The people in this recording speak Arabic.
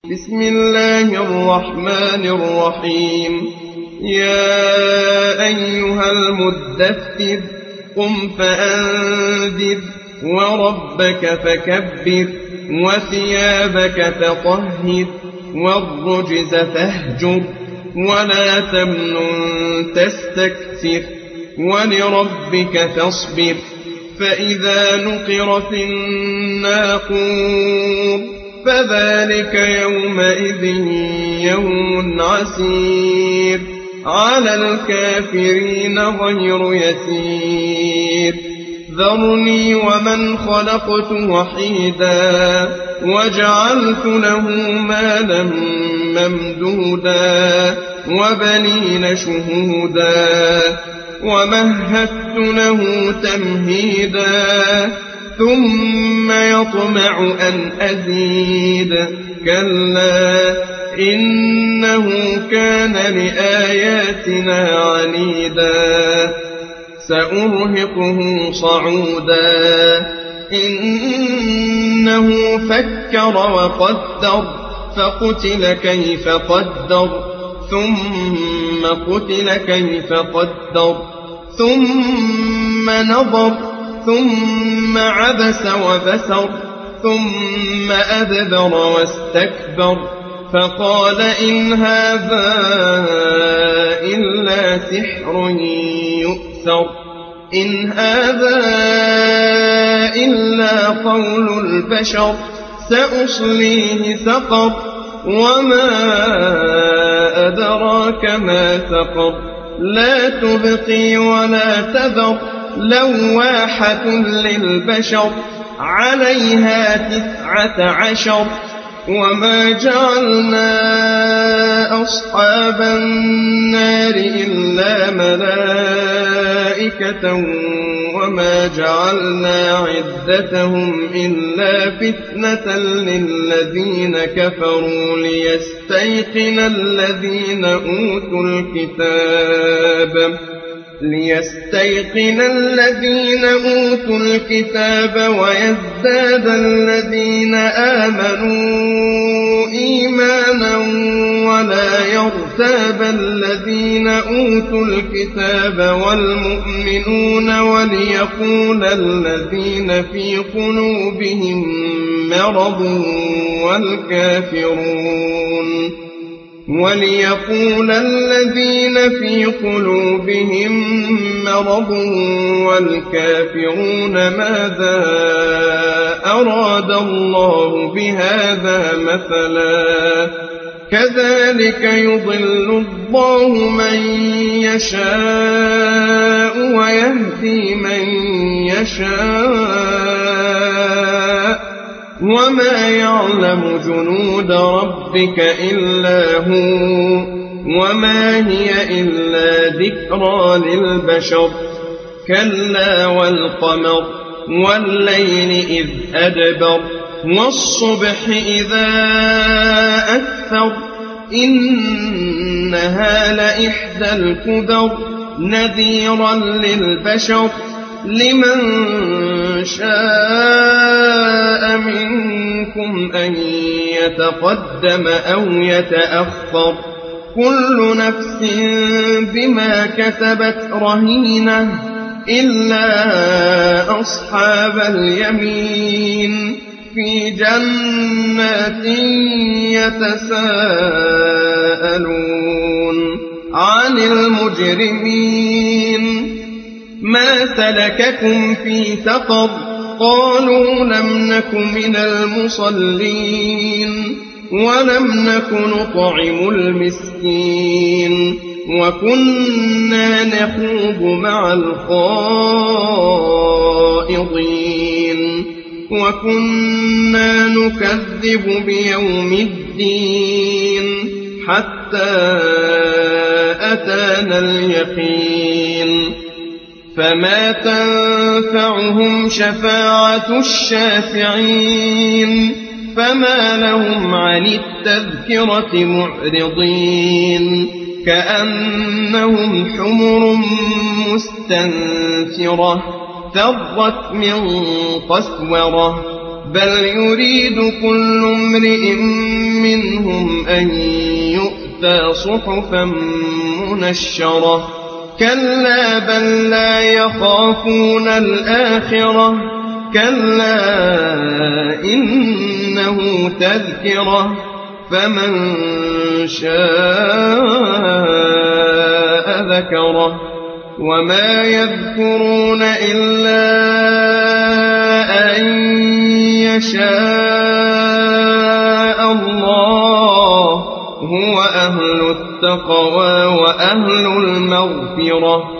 بسم الله الرحمن الرحيم. يا أيها المدثر قم فأنذر وربك فكبر وثيابك فطهر والرجز فاهجر ولا تمنن تستكثر ولربك فاصبر. فإذا نقر في الناقور فذلك يومئذ يوم عسير على الكافرين غير يسير. ذرني ومن خلقت وحيدا وجعلت له مالا ممدودا وبنين شهودا ومهدت له تمهيدا ثم يطمع أن أزيد كلا إنه كان لآياتنا عنيدا سأرهقه صعودا إنه فكر وقدر فقتل كيف قدر ثم قتل كيف قدر ثم نظر ثم عبس وبسر ثم أدبر واستكبر فقال إن هذا إلا سحر يؤثر إن هذا إلا قول البشر سأصليه سقر وما أدراك ما سقر لا تبقي ولا تذر لواحة للبشر عليها 19 وما جعلنا أصحاب النار إلا ملائكة وما جعلنا عدتهم إلا فتنة للذين كفروا ليستيقن الذين أوتوا الكتاب ويزداد الذين آمنوا إيمانا ولا يرتاب الذين أوتوا الكتاب والمؤمنون وليقول الذين في قلوبهم مرض والكافرون ماذا أراد الله بهذا مثلا كذلك يضل الله من يشاء ويهدي من يشاء وما يعلم جنود ربك إلا هو وما هي إلا ذكرى للبشر كلا والقمر والليل إذ أدبر والصبح إذا أسفر إنها لإحدى الكبر نذيرا للبشر لمن شاء منكم أن يتقدم أو يتأخر كل نفس بما كسبت رهينة إلا أصحاب اليمين في جنات يتساءلون عن المجرمين ما سلككم في سقر قالوا لم نك من المصلين ولم نك نطعم المسكين وكنا نخوض مع الخائضين وكنا نكذب بيوم الدين حتى أتانا اليقين فما تنفعهم شفاعة الشافعين فما لهم عن التذكرة معرضين كأنهم حمر مستنفرة فرت من قسورة بل يريد كل امرئ منهم أن يؤتى صحفا منشرة كلا بل لا يخافون الآخرة كلا إنه تذكرة فمن شاء ذكره وما يذكرون إلا أن يشاء الله هو أهل التقوى وأهل المغفرة